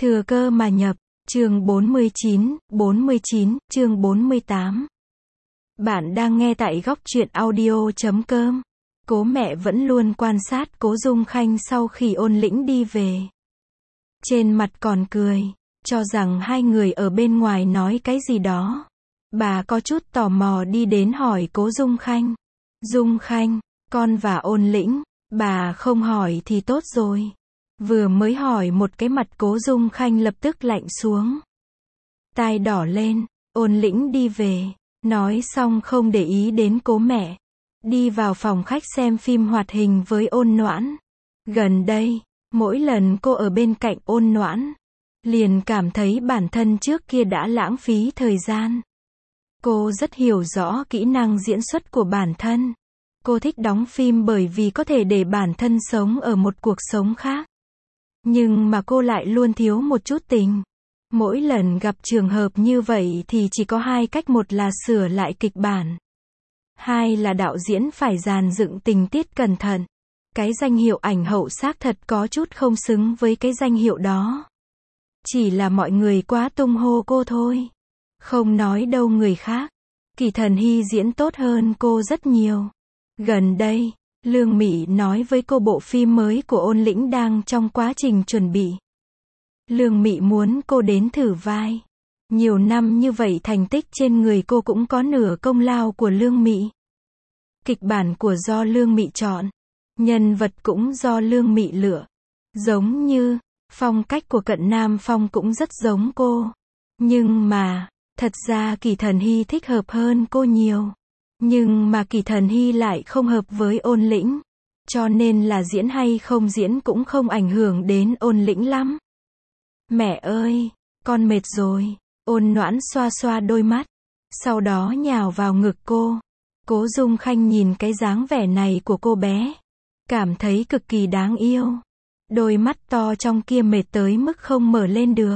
Thừa cơ mà nhập, chương 49, chương 48. Bạn đang nghe tại góc truyện audio.com. Cố mẹ vẫn luôn quan sát Cố Dung Khanh sau khi Ôn Lĩnh đi về. Trên mặt còn cười, cho rằng hai người ở bên ngoài nói cái gì đó. Bà có chút tò mò đi đến hỏi Cố Dung Khanh. Dung Khanh, con và Ôn Lĩnh, bà không hỏi thì tốt rồi. Vừa mới hỏi một cái mặt Cố Dung Khanh lập tức lạnh xuống. Tai đỏ lên, Ôn Lĩnh đi về, nói xong không để ý đến Cố mẹ. Đi vào phòng khách xem phim hoạt hình với Ôn Noãn. Gần đây, mỗi lần cô ở bên cạnh Ôn Noãn, liền cảm thấy bản thân trước kia đã lãng phí thời gian. Cô rất hiểu rõ kỹ năng diễn xuất của bản thân. Cô thích đóng phim bởi vì có thể để bản thân sống ở một cuộc sống khác. Nhưng mà cô lại luôn thiếu một chút tình. Mỗi lần gặp trường hợp như vậy thì chỉ có hai cách, một là sửa lại kịch bản. Hai là đạo diễn phải dàn dựng tình tiết cẩn thận. Cái danh hiệu ảnh hậu xác thật có chút không xứng với cái danh hiệu đó. Chỉ là mọi người quá tung hô cô thôi. Không nói đâu người khác. Kỳ Thần Hy diễn tốt hơn cô rất nhiều. Gần đây, Lương Mỹ nói với cô bộ phim mới của Ôn Lĩnh đang trong quá trình chuẩn bị. Lương Mỹ muốn cô đến thử vai. Nhiều năm như vậy thành tích trên người cô cũng có nửa công lao của Lương Mỹ. Kịch bản của do Lương Mỹ chọn. Nhân vật cũng do Lương Mỹ lựa. Giống như, phong cách của Cận Nam Phong cũng rất giống cô. Nhưng mà, thật ra Kỳ Thần Hy thích hợp hơn cô nhiều. Nhưng mà Kỳ Thần Hy lại không hợp với Ôn Lĩnh. Cho nên là diễn hay không diễn cũng không ảnh hưởng đến Ôn Lĩnh lắm. Mẹ ơi, con mệt rồi. Ôn Noãn xoa xoa đôi mắt. Sau đó nhào vào ngực cô. Cố Dung Khanh nhìn cái dáng vẻ này của cô bé. Cảm thấy cực kỳ đáng yêu. Đôi mắt to trong kia mệt tới mức không mở lên được.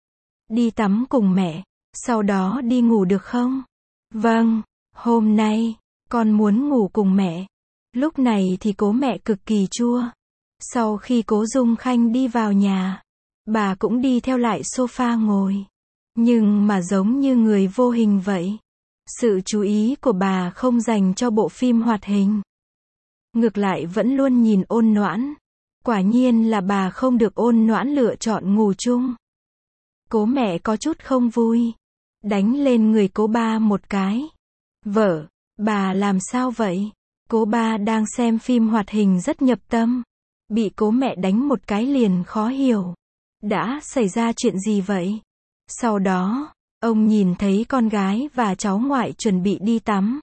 Đi tắm cùng mẹ. Sau đó đi ngủ được không? Vâng. Hôm nay, con muốn ngủ cùng mẹ. Lúc này thì Cố mẹ cực kỳ chua. Sau khi Cố Dung Khanh đi vào nhà, bà cũng đi theo lại sofa ngồi. Nhưng mà giống như người vô hình vậy. Sự chú ý của bà không dành cho bộ phim hoạt hình. Ngược lại vẫn luôn nhìn Ôn Noãn. Quả nhiên là bà không được Ôn Noãn lựa chọn ngủ chung. Cố mẹ có chút không vui. Đánh lên người Cố ba một cái. Vợ, bà làm sao vậy? Cố ba đang xem phim hoạt hình rất nhập tâm. Bị Cố mẹ đánh một cái liền khó hiểu. Đã xảy ra chuyện gì vậy? Sau đó, ông nhìn thấy con gái và cháu ngoại chuẩn bị đi tắm.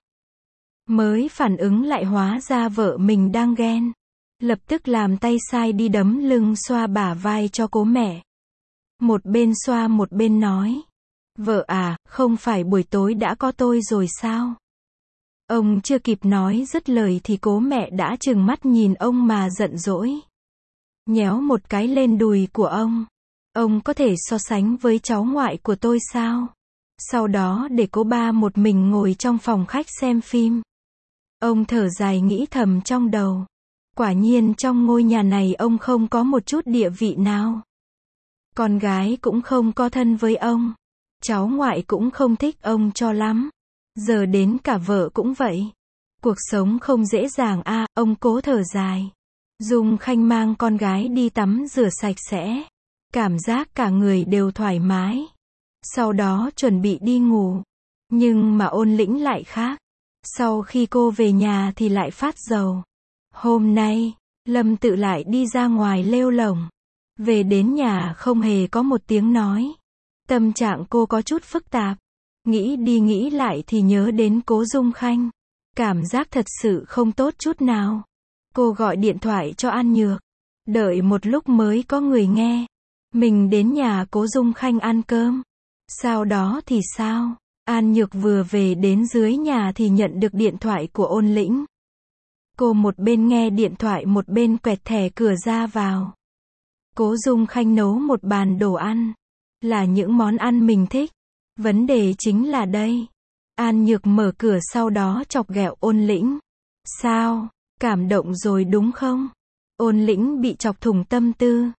Mới phản ứng lại hóa ra vợ mình đang ghen. Lập tức làm tay sai đi đấm lưng xoa bả vai cho Cố mẹ. Một bên xoa một bên nói. Vợ à, không phải buổi tối đã có tôi rồi sao? Ông chưa kịp nói dứt lời thì Cố mẹ đã trừng mắt nhìn ông mà giận dỗi. Nhéo một cái lên đùi của ông. Ông có thể so sánh với cháu ngoại của tôi sao? Sau đó để Cố ba một mình ngồi trong phòng khách xem phim. Ông thở dài nghĩ thầm trong đầu. Quả nhiên trong ngôi nhà này ông không có một chút địa vị nào. Con gái cũng không có thân với ông. Cháu ngoại cũng không thích ông cho lắm. Giờ đến cả vợ cũng vậy. Cuộc sống không dễ dàng a, ông cố thở dài. Dung Khanh mang con gái đi tắm rửa sạch sẽ. Cảm giác cả người đều thoải mái. Sau đó chuẩn bị đi ngủ. Nhưng mà Ôn Lĩnh lại khác. Sau khi cô về nhà thì lại phát rầu. Hôm nay, Lâm Tự lại đi ra ngoài lêu lổng. Về đến nhà không hề có một tiếng nói. Tâm trạng cô có chút phức tạp. Nghĩ đi nghĩ lại thì nhớ đến Cố Dung Khanh. Cảm giác thật sự không tốt chút nào. Cô gọi điện thoại cho An Nhược. Đợi một lúc mới có người nghe. Mình đến nhà Cố Dung Khanh ăn cơm. Sau đó thì sao? An Nhược vừa về đến dưới nhà thì nhận được điện thoại của Ôn Lĩnh. Cô một bên nghe điện thoại một bên quẹt thẻ cửa ra vào. Cố Dung Khanh nấu một bàn đồ ăn. Là những món ăn mình thích. Vấn đề chính là đây. An Nhược mở cửa sau đó chọc ghẹo Ôn Lĩnh. Sao? Cảm động rồi đúng không? Ôn Lĩnh bị chọc thủng tâm tư.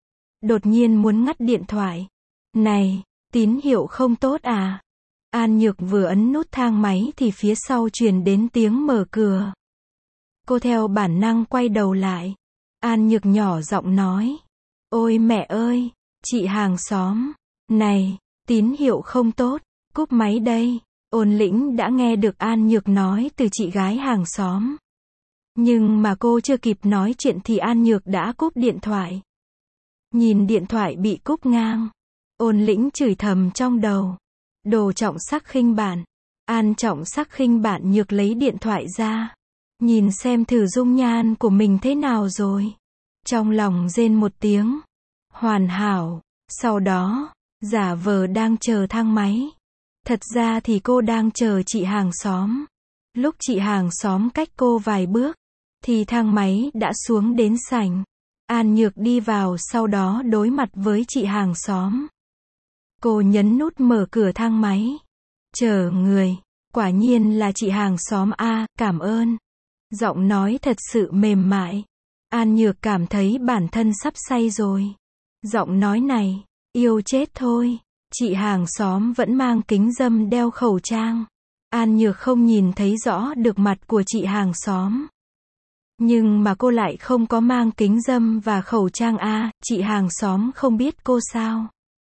đột nhiên muốn ngắt điện thoại. Này, tín hiệu không tốt à? An Nhược vừa ấn nút thang máy thì phía sau truyền đến tiếng mở cửa. Cô theo bản năng quay đầu lại. An Nhược nhỏ giọng nói. Ôi mẹ ơi, chị hàng xóm. Này, tín hiệu không tốt, cúp máy đây. Ôn Lĩnh đã nghe được An Nhược nói từ chị gái hàng xóm. Nhưng mà cô chưa kịp nói chuyện thì An Nhược đã cúp điện thoại. Nhìn điện thoại bị cúp ngang. Ôn Lĩnh chửi thầm trong đầu. Đồ Trọng Sắc khinh bạn. An Trọng Sắc khinh bạn Nhược lấy điện thoại ra. Nhìn xem thử dung nhan của mình thế nào rồi. Trong lòng rên một tiếng. Hoàn hảo. Sau đó, giả vờ đang chờ thang máy. Thật ra thì cô đang chờ chị hàng xóm. Lúc chị hàng xóm cách cô vài bước, thì thang máy đã xuống đến sảnh. An Nhược đi vào sau đó đối mặt với chị hàng xóm. Cô nhấn nút mở cửa thang máy. Chờ người. Quả nhiên là chị hàng xóm a, cảm ơn. Giọng nói thật sự mềm mại. An Nhược cảm thấy bản thân sắp say rồi. Giọng nói này, yêu chết thôi. Chị hàng xóm vẫn mang kính râm đeo khẩu trang. An Nhược không nhìn thấy rõ được mặt của chị hàng xóm. Nhưng mà cô lại không có mang kính râm và khẩu trang a, chị hàng xóm không biết cô sao?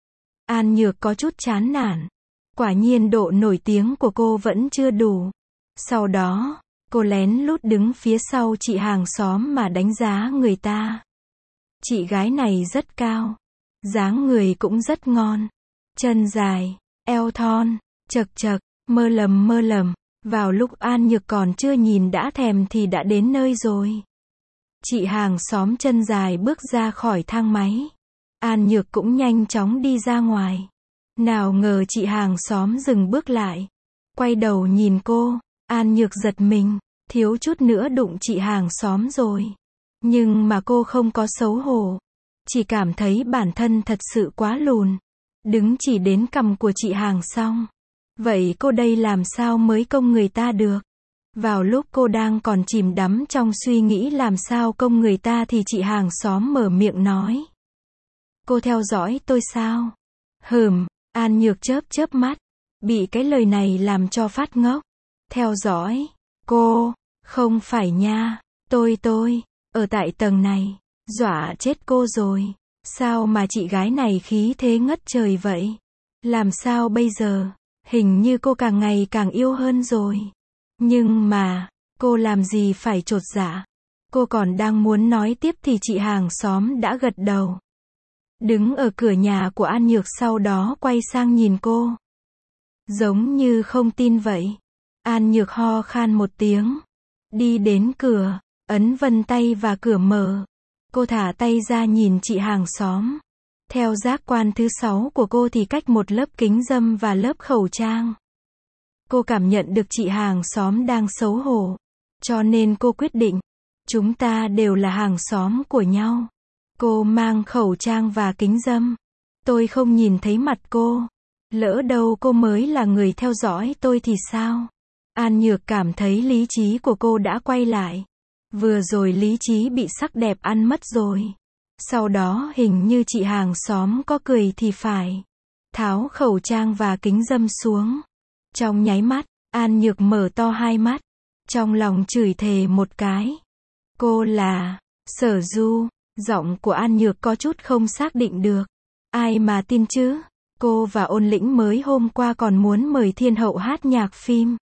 An Nhược có chút chán nản. Quả nhiên độ nổi tiếng của cô vẫn chưa đủ. Sau đó, cô lén lút đứng phía sau chị hàng xóm mà đánh giá người ta. Chị gái này rất cao. Dáng người cũng rất ngon. Chân dài, eo thon, chật chật, mơ lầm. Vào lúc An Nhược còn chưa nhìn đã thèm thì đã đến nơi rồi. Chị hàng xóm chân dài bước ra khỏi thang máy. An Nhược cũng nhanh chóng đi ra ngoài. Nào ngờ chị hàng xóm dừng bước lại. Quay đầu nhìn cô. An Nhược giật mình. Thiếu chút nữa đụng chị hàng xóm rồi. Nhưng mà cô không có xấu hổ. Chỉ cảm thấy bản thân thật sự quá lùn. Đứng chỉ đến cằm của chị hàng xong. Vậy cô đây làm sao mới công người ta được? Vào lúc cô đang còn chìm đắm trong suy nghĩ làm sao công người ta thì chị hàng xóm mở miệng nói. Cô theo dõi tôi sao? An Nhược chớp mắt. Bị cái lời này làm cho phát ngốc. Theo dõi? Cô? Không phải nha. Tôi. Ở tại tầng này. Dọa chết cô rồi. Sao mà chị gái này khí thế ngất trời vậy? Làm sao bây giờ? Hình như cô càng ngày càng yêu hơn rồi. Nhưng mà, cô làm gì phải chột dạ? Cô còn đang muốn nói tiếp thì chị hàng xóm đã gật đầu. Đứng ở cửa nhà của An Nhược sau đó quay sang nhìn cô. Giống như không tin vậy. An Nhược ho khan một tiếng. Đi đến cửa, ấn vân tay và cửa mở. Cô thả tay ra nhìn chị hàng xóm. Theo giác quan thứ 6 của cô thì cách một lớp kính râm và lớp khẩu trang. Cô cảm nhận được chị hàng xóm đang xấu hổ. Cho nên cô quyết định. Chúng ta đều là hàng xóm của nhau. Cô mang khẩu trang và kính râm. Tôi không nhìn thấy mặt cô. Lỡ đâu cô mới là người theo dõi tôi thì sao? An Nhược cảm thấy lý trí của cô đã quay lại. Vừa rồi lý trí bị sắc đẹp ăn mất rồi. Sau đó hình như chị hàng xóm có cười thì phải. Tháo khẩu trang và kính râm xuống. Trong nháy mắt, An Nhược mở to hai mắt. Trong lòng chửi thề một cái. Cô là Sở Du. Giọng của An Nhược có chút không xác định được. Ai mà tin chứ? Cô và Ôn Lĩnh mới hôm qua còn muốn mời Thiên Hậu hát nhạc phim.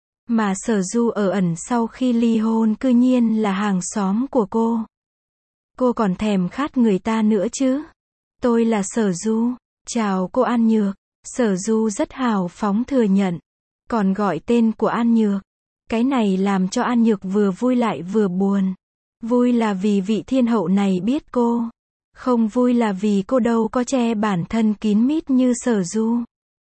Mà Sở Du ở ẩn sau khi ly hôn cư nhiên là hàng xóm của cô. Cô còn thèm khát người ta nữa chứ. Tôi là Sở Du. Chào cô An Nhược. Sở Du rất hào phóng thừa nhận. Còn gọi tên của An Nhược. Cái này làm cho An Nhược vừa vui lại vừa buồn. Vui là vì vị thiên hậu này biết cô. Không vui là vì cô đâu có che bản thân kín mít như Sở Du.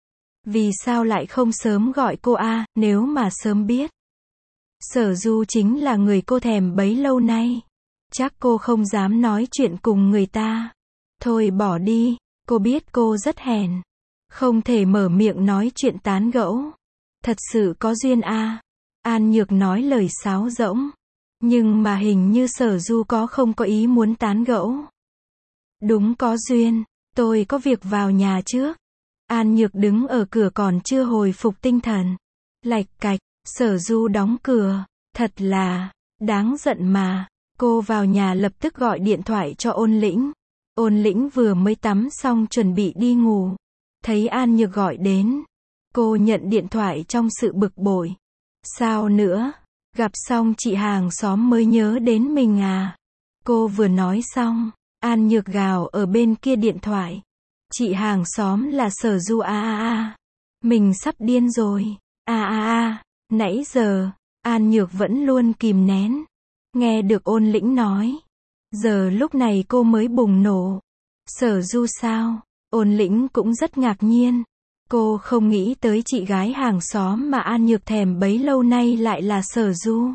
Vì sao lại không sớm gọi cô a, nếu mà sớm biết. Sở Du chính là người cô thèm bấy lâu nay. Chắc cô không dám nói chuyện cùng người ta. Thôi bỏ đi, cô biết cô rất hèn. Không thể mở miệng nói chuyện tán gẫu. Thật sự có duyên a. An Nhược nói lời sáo rỗng. Nhưng mà hình như Sở Du không có ý muốn tán gẫu. Đúng có duyên, tôi có việc vào nhà trước. An Nhược đứng ở cửa còn chưa hồi phục tinh thần. Lạch cạch, Sở Du đóng cửa. Thật là, đáng giận mà. Cô vào nhà lập tức gọi điện thoại cho Ôn Lĩnh. Ôn Lĩnh vừa mới tắm xong chuẩn bị đi ngủ. Thấy An Nhược gọi đến. Cô nhận điện thoại trong sự bực bội. Sao nữa? Gặp xong chị hàng xóm mới nhớ đến mình à? Cô vừa nói xong, An Nhược gào ở bên kia điện thoại. Chị hàng xóm là Sở Du a. Mình sắp điên rồi. Nãy giờ, An Nhược vẫn luôn kìm nén. Nghe được Ôn Lĩnh nói. Giờ lúc này cô mới bùng nổ. Sở Du sao? Ôn Lĩnh cũng rất ngạc nhiên. Cô không nghĩ tới chị gái hàng xóm mà An Nhược thèm bấy lâu nay lại là Sở Du.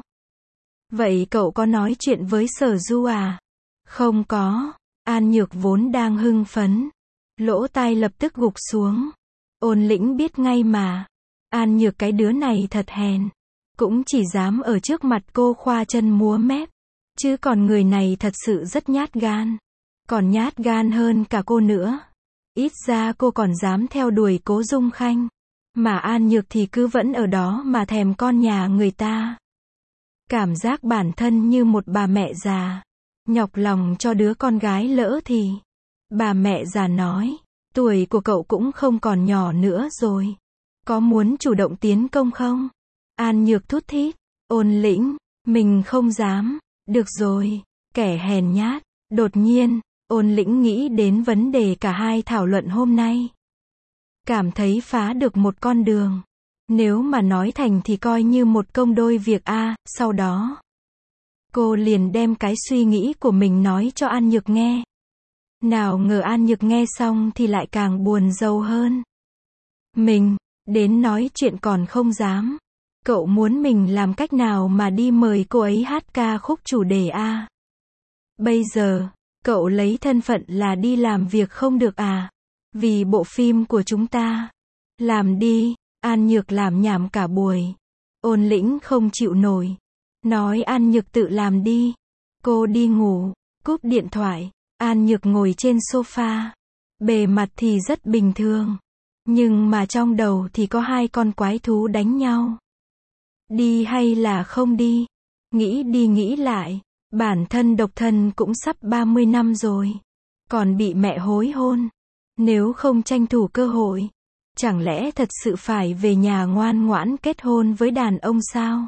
Vậy cậu có nói chuyện với Sở Du à? Không có. An Nhược vốn đang hưng phấn. Lỗ tai lập tức gục xuống. Ôn Lĩnh biết ngay mà. An Nhược cái đứa này thật hèn. Cũng chỉ dám ở trước mặt cô khoa chân múa mép. Chứ còn người này thật sự rất nhát gan. Còn nhát gan hơn cả cô nữa. Ít ra cô còn dám theo đuổi Cố Dung Khanh. Mà An Nhược thì cứ vẫn ở đó mà thèm con nhà người ta. Cảm giác bản thân như một bà mẹ già. Nhọc lòng cho đứa con gái lỡ thì. Bà mẹ già nói. Tuổi của cậu cũng không còn nhỏ nữa rồi. Có muốn chủ động tiến công không? An Nhược thút thít. Ôn Lĩnh. Mình không dám. Được rồi. Kẻ hèn nhát. Đột nhiên, Ôn Lĩnh nghĩ đến vấn đề cả hai thảo luận hôm nay. Cảm thấy phá được một con đường. Nếu mà nói thành thì coi như một công đôi việc sau đó. Cô liền đem cái suy nghĩ của mình nói cho An Nhược nghe. Nào ngờ An Nhược nghe xong thì lại càng buồn rầu hơn. Mình, đến nói chuyện còn không dám. Cậu muốn mình làm cách nào mà đi mời cô ấy hát ca khúc chủ đề a? Bây giờ, cậu lấy thân phận là đi làm việc không được à? Vì bộ phim của chúng ta. Làm đi, An Nhược làm nhảm cả buổi. Ôn Lĩnh không chịu nổi. Nói An Nhược tự làm đi. Cô đi ngủ, cúp điện thoại. An Nhược ngồi trên sofa. Bề mặt thì rất bình thường. Nhưng mà trong đầu thì có hai con quái thú đánh nhau. Đi hay là không đi? Nghĩ đi nghĩ lại. Bản thân độc thân cũng sắp 30 năm rồi. Còn bị mẹ hối hôn. Nếu không tranh thủ cơ hội. Chẳng lẽ thật sự phải về nhà ngoan ngoãn kết hôn với đàn ông sao?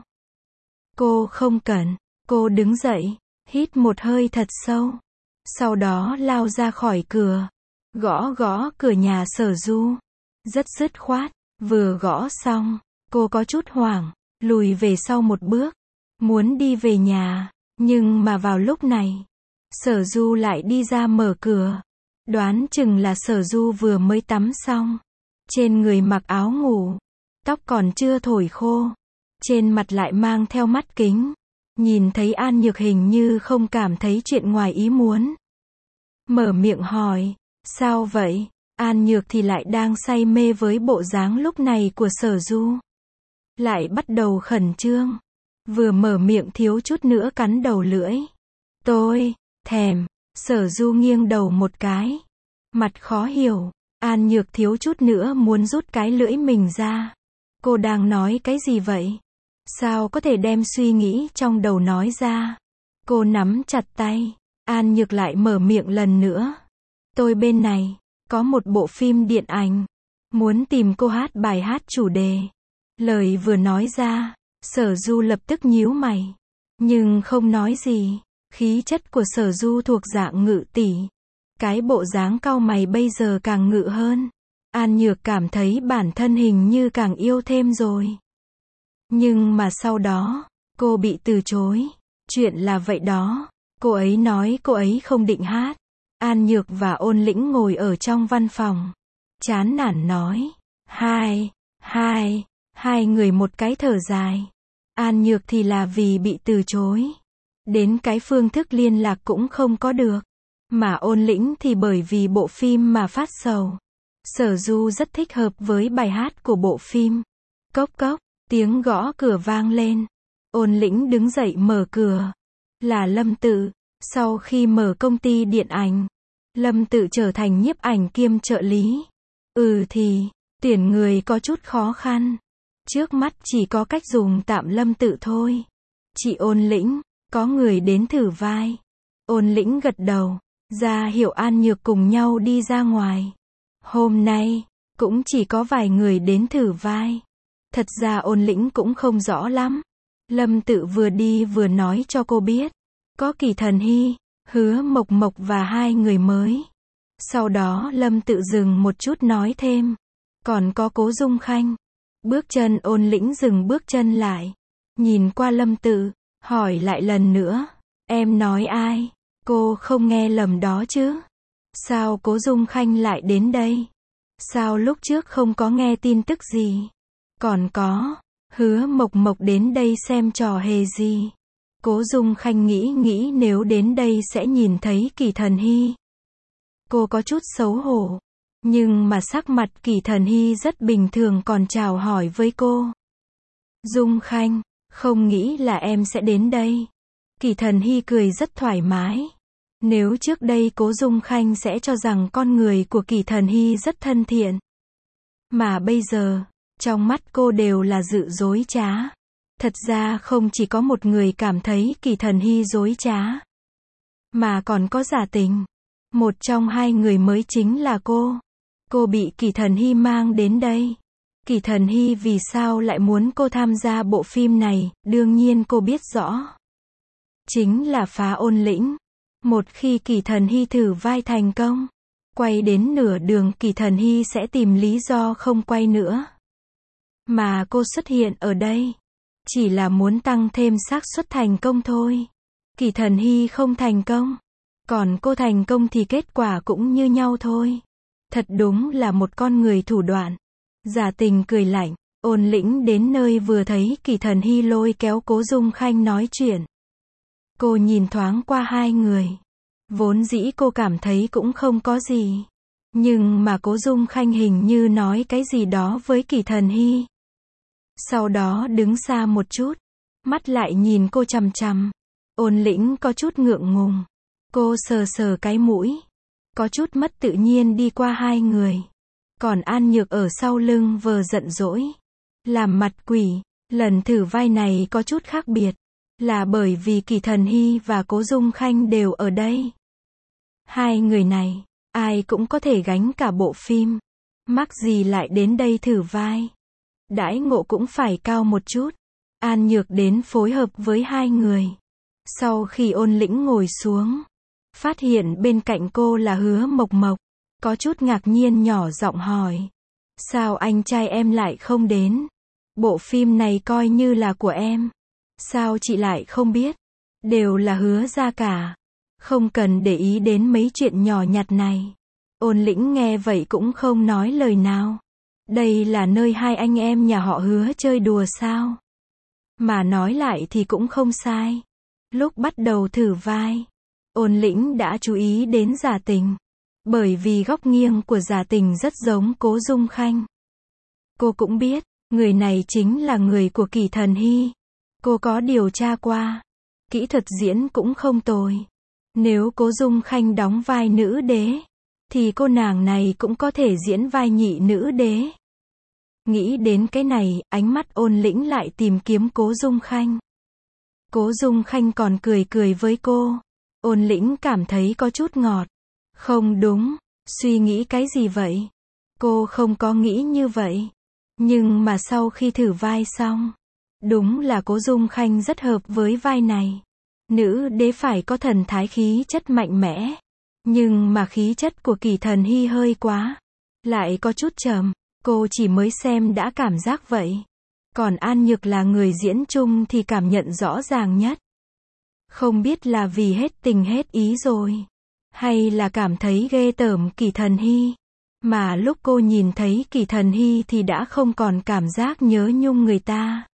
Cô không cần. Cô đứng dậy. Hít một hơi thật sâu. Sau đó lao ra khỏi cửa. Gõ gõ cửa nhà Sở Du. Rất dứt khoát. Vừa gõ xong. Cô có chút hoảng. Lùi về sau một bước. Muốn đi về nhà. Nhưng mà vào lúc này. Sở Du lại đi ra mở cửa. Đoán chừng là Sở Du vừa mới tắm xong. Trên người mặc áo ngủ. Tóc còn chưa thổi khô. Trên mặt lại mang theo mắt kính. Nhìn thấy An Nhược hình như không cảm thấy chuyện ngoài ý muốn. Mở miệng hỏi. Sao vậy? An Nhược thì lại đang say mê với bộ dáng lúc này của Sở Du. Lại bắt đầu khẩn trương. Vừa mở miệng thiếu chút nữa cắn đầu lưỡi. Tôi, thèm. Sở Du nghiêng đầu một cái. Mặt khó hiểu. An Nhược thiếu chút nữa muốn rút cái lưỡi mình ra. Cô đang nói cái gì vậy? Sao có thể đem suy nghĩ trong đầu nói ra? Cô nắm chặt tay. An Nhược lại mở miệng lần nữa. Tôi bên này, có một bộ phim điện ảnh. Muốn tìm cô hát bài hát chủ đề. Lời vừa nói ra, Sở Du lập tức nhíu mày. Nhưng không nói gì. Khí chất của Sở Du thuộc dạng ngự tỷ. Cái bộ dáng cau mày bây giờ càng ngự hơn. An Nhược cảm thấy bản thân hình như càng yêu thêm rồi. Nhưng mà sau đó, cô bị từ chối. Chuyện là vậy đó. Cô ấy nói cô ấy không định hát. An Nhược và Ôn Lĩnh ngồi ở trong văn phòng. Chán nản nói. Hai người một cái thở dài. An Nhược thì là vì bị từ chối. Đến cái phương thức liên lạc cũng không có được. Mà Ôn Lĩnh thì bởi vì bộ phim mà phát sầu. Sở Du rất thích hợp với bài hát của bộ phim. Cốc cốc, tiếng gõ cửa vang lên. Ôn Lĩnh đứng dậy mở cửa. Là Lâm Tự. Sau khi mở công ty điện ảnh, Lâm Tự trở thành nhiếp ảnh kiêm trợ lý. Thì, tuyển người có chút khó khăn. Trước mắt chỉ có cách dùng tạm Lâm Tự thôi. Chị Ôn Lĩnh, có người đến thử vai. Ôn Lĩnh gật đầu, ra hiệu An Nhược cùng nhau đi ra ngoài. Hôm nay, cũng chỉ có vài người đến thử vai. Thật ra Ôn Lĩnh cũng không rõ lắm. Lâm Tự vừa đi vừa nói cho cô biết. Có Kỳ Thần Hy, Hứa Mộc Mộc và 2 người mới. Sau đó Lâm Tự dừng một chút nói thêm. Còn có Cố Dung Khanh. Bước chân Ôn Lĩnh dừng bước chân lại. Nhìn qua Lâm Tự, hỏi lại lần nữa. Em nói ai? Cô không nghe lầm đó chứ? Sao Cố Dung Khanh lại đến đây? Sao lúc trước không có nghe tin tức gì? Còn có, Hứa Mộc Mộc đến đây xem trò hề gì? Cố Dung Khanh nghĩ nếu đến đây sẽ nhìn thấy Kỳ Thần Hy. Cô có chút xấu hổ. Nhưng mà sắc mặt Kỳ Thần Hy rất bình thường còn chào hỏi với cô. Dung Khanh, không nghĩ là em sẽ đến đây. Kỳ Thần Hy cười rất thoải mái. Nếu trước đây Cố Dung Khanh sẽ cho rằng con người của Kỳ Thần Hy rất thân thiện. Mà bây giờ, trong mắt cô đều là sự dối trá. Thật ra không chỉ có một người cảm thấy Kỳ Thần Hy dối trá. Mà còn có Giả Tình. Một trong 2 người mới chính là cô. Cô bị Kỳ Thần Hy mang đến đây. Kỳ Thần Hy vì sao lại muốn cô tham gia bộ phim này, đương nhiên cô biết rõ. Chính là phá Ôn Lĩnh. Một khi Kỳ Thần Hy thử vai thành công, quay đến nửa đường Kỳ Thần Hy sẽ tìm lý do không quay nữa. Mà cô xuất hiện ở đây, chỉ là muốn tăng thêm xác suất thành công thôi. Kỳ Thần Hy không thành công, còn cô thành công thì kết quả cũng như nhau thôi. Thật đúng là một con người thủ đoạn. Giả Tình cười lạnh, Ôn Lĩnh đến nơi vừa thấy Kỳ Thần Hy lôi kéo Cố Dung Khanh nói chuyện. Cô nhìn thoáng qua 2 người. Vốn dĩ cô cảm thấy cũng không có gì. Nhưng mà Cố Dung Khanh hình như nói cái gì đó với Kỳ Thần Hy. Sau đó đứng xa một chút. Mắt lại nhìn cô chằm chằm. Ôn Lĩnh có chút ngượng ngùng. Cô sờ sờ cái mũi. Có chút mất tự nhiên đi qua 2 người. Còn An Nhược ở sau lưng vờ giận dỗi. Làm mặt quỷ. Lần thử vai này có chút khác biệt. Là bởi vì Kỳ Thần Hy và Cố Dung Khanh đều ở đây. 2 người này, ai cũng có thể gánh cả bộ phim. Mắc gì lại đến đây thử vai. Đãi ngộ cũng phải cao một chút. An Nhược đến phối hợp với 2 người. Sau khi Ôn Lĩnh ngồi xuống, phát hiện bên cạnh cô là Hứa Mộc Mộc. Có chút ngạc nhiên nhỏ giọng hỏi. Sao anh trai em lại không đến? Bộ phim này coi như là của em. Sao chị lại không biết? Đều là Hứa ra cả. Không cần để ý đến mấy chuyện nhỏ nhặt này. Ôn Lĩnh nghe vậy cũng không nói lời nào. Đây là nơi 2 anh em nhà họ Hứa chơi đùa sao? Mà nói lại thì cũng không sai. Lúc bắt đầu thử vai, Ôn Lĩnh đã chú ý đến Giả Tình. Bởi vì góc nghiêng của Giả Tình rất giống Cố Dung Khanh. Cô cũng biết, người này chính là người của Kỳ Thần Hy. Cô có điều tra qua. Kỹ thuật diễn cũng không tồi. Nếu Cố Dung Khanh đóng vai nữ đế, thì cô nàng này cũng có thể diễn vai nhị nữ đế. Nghĩ đến cái này, ánh mắt Ôn Lĩnh lại tìm kiếm Cố Dung Khanh. Cố Dung Khanh còn cười với cô. Ôn Lĩnh cảm thấy có chút ngọt. Không đúng, suy nghĩ cái gì vậy? Cô không có nghĩ như vậy. Nhưng mà sau khi thử vai xong, đúng là Cố Dung Khanh rất hợp với vai này. Nữ đế phải có thần thái khí chất mạnh mẽ. Nhưng mà khí chất của Kỳ Thần Hy hơi quá. Lại có chút trầm. Cô chỉ mới xem đã cảm giác vậy. Còn An Nhược là người diễn chung thì cảm nhận rõ ràng nhất. Không biết là vì hết tình hết ý rồi. Hay là cảm thấy ghê tởm Kỳ Thần Hy. Mà lúc cô nhìn thấy Kỳ Thần Hy thì đã không còn cảm giác nhớ nhung người ta.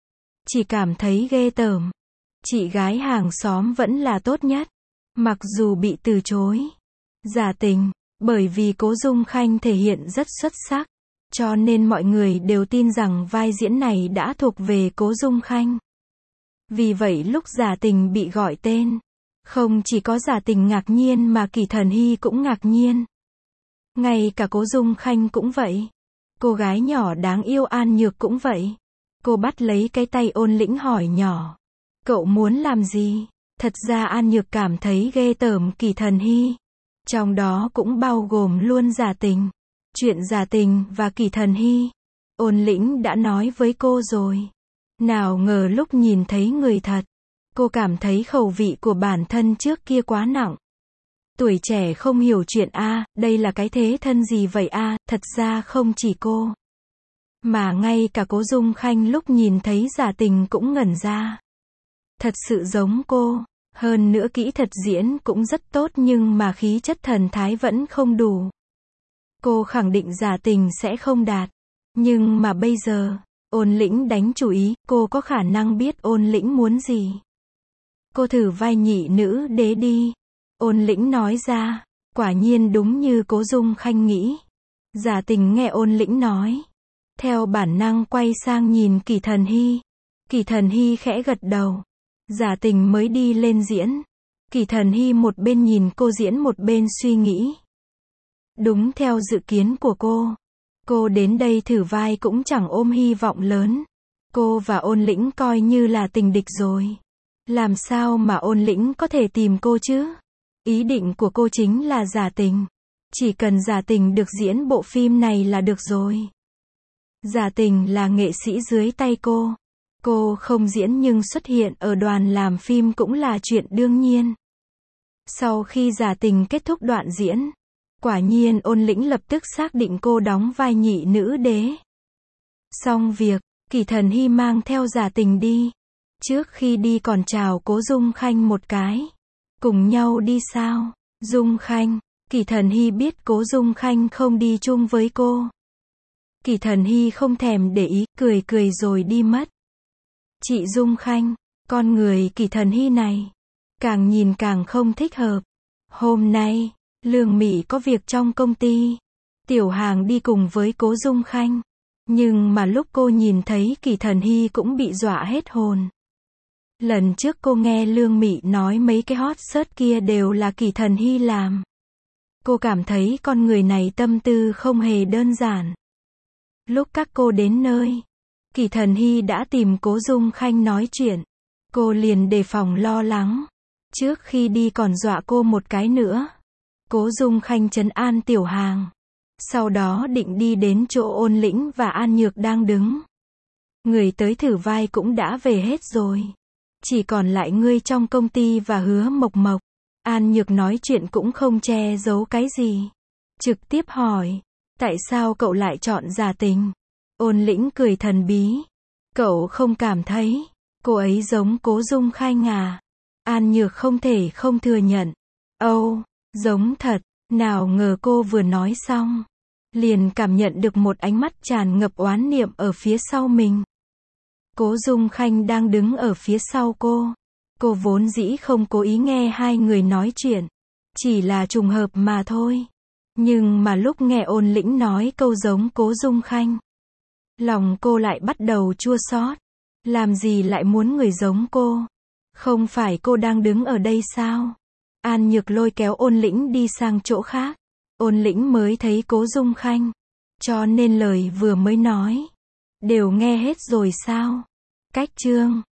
Chỉ cảm thấy ghê tởm. Chị gái hàng xóm vẫn là tốt nhất. Mặc dù bị từ chối. Giả Tình, bởi vì Cố Dung Khanh thể hiện rất xuất sắc. Cho nên mọi người đều tin rằng vai diễn này đã thuộc về Cố Dung Khanh. Vì vậy lúc Giả Tình bị gọi tên, Không chỉ có Giả Tình ngạc nhiên mà Kỷ Thần Hy cũng ngạc nhiên. Ngay cả Cố Dung Khanh cũng vậy. Cô gái nhỏ đáng yêu An Nhược cũng vậy. Cô bắt lấy cái tay Ôn Lĩnh hỏi nhỏ. Cậu muốn làm gì? Thật ra An Nhược cảm thấy ghê tởm Kỷ Thần Hy. Trong đó cũng bao gồm luôn Giả Tình. Chuyện Giả Tình và Kỷ Thần Hy, Ôn Lĩnh đã nói với cô rồi. Nào ngờ lúc nhìn thấy người thật, cô cảm thấy khẩu vị của bản thân trước kia quá nặng. Tuổi trẻ không hiểu chuyện a, đây là cái thế thân gì vậy a, thật ra không chỉ cô. Mà ngay cả Cố Dung Khanh lúc nhìn thấy Giả Tình cũng ngẩn ra. Thật sự giống cô, hơn nữa kỹ thuật diễn cũng rất tốt nhưng mà khí chất thần thái vẫn không đủ. Cô khẳng định Giả Tình sẽ không đạt. Nhưng mà bây giờ, Ôn Lĩnh đánh chủ ý, cô có khả năng biết Ôn Lĩnh muốn gì. Cô thử vai nhị nữ đế đi. Ôn Lĩnh nói ra, quả nhiên đúng như Cố Dung Khanh nghĩ. Giả Tình nghe Ôn Lĩnh nói, theo bản năng quay sang nhìn Kỷ Thần Hy. Kỷ Thần Hy khẽ gật đầu. Giả Tình mới đi lên diễn. Kỷ Thần Hy một bên nhìn cô diễn một bên suy nghĩ. Đúng theo dự kiến của cô đến đây thử vai cũng chẳng ôm hy vọng lớn. Cô và Ôn Lĩnh coi như là tình địch rồi. Làm sao mà Ôn Lĩnh có thể tìm cô chứ? Ý định của cô chính là Giả Tình. Chỉ cần Giả Tình được diễn bộ phim này là được rồi. Giả Tình là nghệ sĩ dưới tay cô. Cô không diễn nhưng xuất hiện ở đoàn làm phim cũng là chuyện đương nhiên. Sau khi Giả Tình kết thúc đoạn diễn, quả nhiên Ôn Lĩnh lập tức xác định cô đóng vai nhị nữ đế. Xong việc, Kỷ Thần Hy mang theo Giả Tình đi. Trước khi đi còn chào Cố Dung Khanh một cái. Cùng nhau đi sao? Dung Khanh. Kỷ Thần Hy biết Cố Dung Khanh không đi chung với cô. Kỷ Thần Hy không thèm để ý, cười cười rồi đi mất. Chị Dung Khanh, con người Kỷ Thần Hy này, càng nhìn càng không thích hợp. Hôm nay, Lương Mỹ có việc trong công ty. Tiểu Hàng đi cùng với Cố Dung Khanh. Nhưng mà lúc cô nhìn thấy Kỷ Thần Hy cũng bị dọa hết hồn. Lần trước cô nghe Lương Mỹ nói mấy cái hot search kia đều là Kỷ Thần Hy làm. Cô cảm thấy con người này tâm tư không hề đơn giản. Lúc các cô đến nơi, Kỷ Thần Hy đã tìm Cố Dung Khanh nói chuyện. Cô liền đề phòng lo lắng. Trước khi đi còn dọa cô một cái nữa. Cố Dung Khanh trấn an Tiểu Hàng. Sau đó định đi đến chỗ Ôn Lĩnh và An Nhược đang đứng. Người tới thử vai cũng đã về hết rồi. Chỉ còn lại ngươi trong công ty và Hứa Mộc Mộc. An Nhược nói chuyện cũng không che giấu cái gì. Trực tiếp hỏi. Tại sao cậu lại chọn Giả Tình? Ôn Lĩnh cười thần bí. Cậu không cảm thấy cô ấy giống Cố Dung Khanh à? An Nhược không thể không thừa nhận. Âu, giống thật. Nào ngờ cô vừa nói xong, liền cảm nhận được một ánh mắt tràn ngập oán niệm ở phía sau mình. Cố Dung Khanh đang đứng ở phía sau cô. Cô vốn dĩ không cố ý nghe hai người nói chuyện. Chỉ là trùng hợp mà thôi. Nhưng mà lúc nghe Ôn Lĩnh nói câu giống Cố Dung Khanh, lòng cô lại bắt đầu chua xót. Làm gì lại muốn người giống cô? Không phải cô đang đứng ở đây sao? An Nhược lôi kéo Ôn Lĩnh đi sang chỗ khác. Ôn Lĩnh mới thấy Cố Dung Khanh. Cho nên lời vừa mới nói đều nghe hết rồi sao? Cách chương